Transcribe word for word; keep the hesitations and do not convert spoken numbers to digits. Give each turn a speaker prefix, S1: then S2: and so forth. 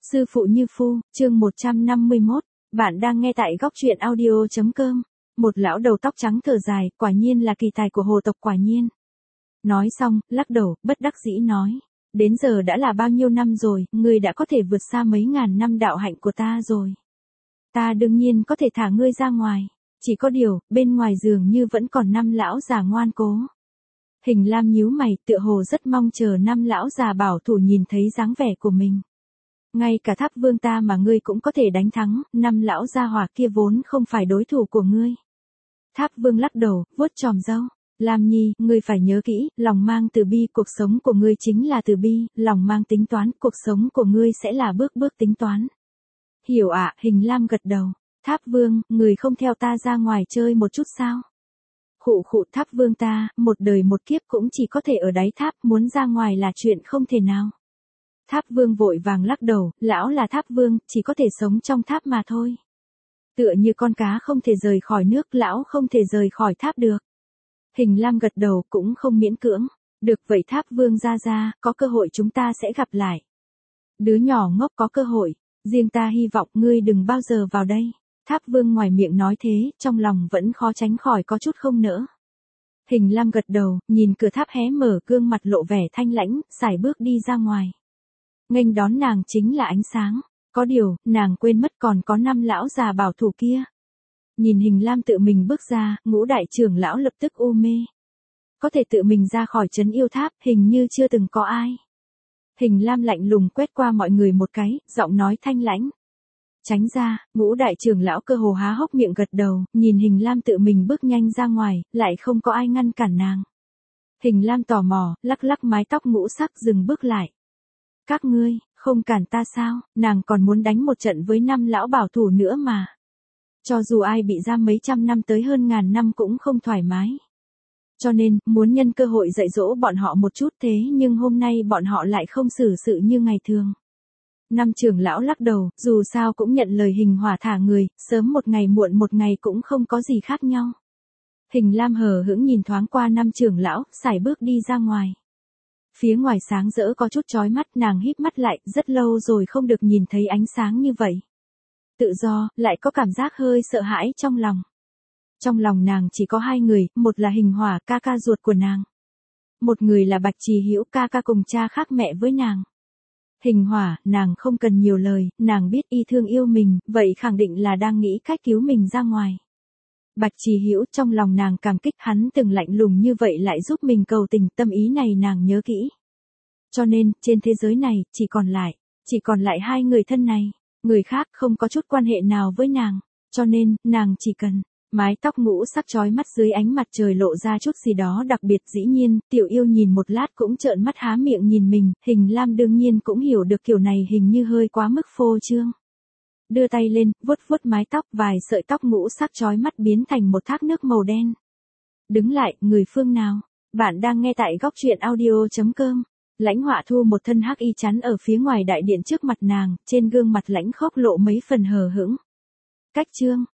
S1: Sư phụ Như Phu, chương một trăm năm mươi mốt, bạn đang nghe tại góc truyện audio.com. Một lão đầu tóc trắng thở dài, quả nhiên là kỳ tài của hồ tộc quả nhiên. Nói xong, lắc đầu, bất đắc dĩ nói. Đến giờ đã là bao nhiêu năm rồi, ngươi đã có thể vượt xa mấy ngàn năm đạo hạnh của ta rồi. Ta đương nhiên có thể thả ngươi ra ngoài. Chỉ có điều, bên ngoài giường như vẫn còn năm lão già ngoan cố. Hình Lam nhíu mày, tựa hồ rất mong chờ năm lão già bảo thủ nhìn thấy dáng vẻ của mình. Ngay cả Tháp Vương ta mà ngươi cũng có thể đánh thắng, năm lão gia hỏa kia vốn không phải đối thủ của ngươi. Tháp Vương lắc đầu, vuốt chòm râu. Lam Nhi, ngươi phải nhớ kỹ, lòng mang từ bi, cuộc sống của ngươi chính là từ bi, lòng mang tính toán, cuộc sống của ngươi sẽ là bước bước tính toán. Hiểu ạ, à, Hình Lam gật đầu. Tháp Vương, người không theo ta ra ngoài chơi một chút sao? Khụ khụ, Tháp Vương ta, một đời một kiếp cũng chỉ có thể ở đáy tháp, muốn ra ngoài là chuyện không thể nào. Tháp Vương vội vàng lắc đầu, lão là Tháp Vương, chỉ có thể sống trong tháp mà thôi. Tựa như con cá không thể rời khỏi nước, lão không thể rời khỏi tháp được. Hình Lam gật đầu, cũng không miễn cưỡng. Được vậy Tháp Vương ra ra, có cơ hội chúng ta sẽ gặp lại. Đứa nhỏ ngốc có cơ hội, riêng ta hy vọng ngươi đừng bao giờ vào đây. Tháp Vương ngoài miệng nói thế, trong lòng vẫn khó tránh khỏi có chút không nỡ. Hình Lam gật đầu, nhìn cửa tháp hé mở, gương mặt lộ vẻ thanh lãnh, sải bước đi ra ngoài. Nghênh đón nàng chính là ánh sáng, có điều, nàng quên mất còn có năm lão già bảo thủ kia. Nhìn Hình Lam tự mình bước ra, Ngũ đại trưởng lão lập tức u mê. Có thể tự mình ra khỏi trấn yêu tháp, hình như chưa từng có ai. Hình Lam lạnh lùng quét qua mọi người một cái, giọng nói thanh lãnh. Tránh ra, Ngũ đại trưởng lão cơ hồ há hốc miệng gật đầu, nhìn Hình Lam tự mình bước nhanh ra ngoài, lại không có ai ngăn cản nàng. Hình Lam tò mò, lắc lắc mái tóc ngũ sắc dừng bước lại. Các ngươi, không cản ta sao, nàng còn muốn đánh một trận với năm lão bảo thủ nữa mà. Cho dù ai bị giam mấy trăm năm tới hơn ngàn năm cũng không thoải mái. Cho nên, muốn nhân cơ hội dạy dỗ bọn họ một chút thế nhưng hôm nay bọn họ lại không xử sự như ngày thường. Năm trưởng lão lắc đầu, dù sao cũng nhận lời Hình Hỏa thả người, sớm một ngày muộn một ngày cũng không có gì khác nhau. Hình Lam hờ hững nhìn thoáng qua năm trưởng lão, sải bước đi ra ngoài. Phía ngoài sáng rỡ có chút chói mắt, nàng híp mắt lại, rất lâu rồi không được nhìn thấy ánh sáng như vậy. Tự do, lại có cảm giác hơi sợ hãi trong lòng. Trong lòng nàng chỉ có hai người, một là Hình Hỏa, ca ca ruột của nàng. Một người là Bạch Trì Hữu, ca ca cùng cha khác mẹ với nàng. Hình Hỏa, nàng không cần nhiều lời, nàng biết y thương yêu mình, vậy khẳng định là đang nghĩ cách cứu mình ra ngoài. Bạch Trì Hữu, trong lòng nàng cảm kích, hắn từng lạnh lùng như vậy lại giúp mình cầu tình, tâm ý này nàng nhớ kỹ. Cho nên, trên thế giới này, chỉ còn lại, chỉ còn lại hai người thân này, người khác không có chút quan hệ nào với nàng, cho nên, nàng chỉ cần, mái tóc ngũ sắc chói mắt dưới ánh mặt trời lộ ra chút gì đó đặc biệt. Dĩ nhiên, Tiểu Yêu nhìn một lát cũng trợn mắt há miệng nhìn mình, Hình Lam đương nhiên cũng hiểu được kiểu này hình như hơi quá mức phô trương. Đưa tay lên, vuốt vuốt mái tóc, vài sợi tóc ngũ sắc chói mắt biến thành một thác nước màu đen. Đứng lại, người phương nào? Bạn đang nghe tại góc truyện audio.com. Lãnh Họa Thu một thân hắc y chắn ở phía ngoài đại điện trước mặt nàng, trên gương mặt lãnh khốc lộ mấy phần hờ hững. Cách chương,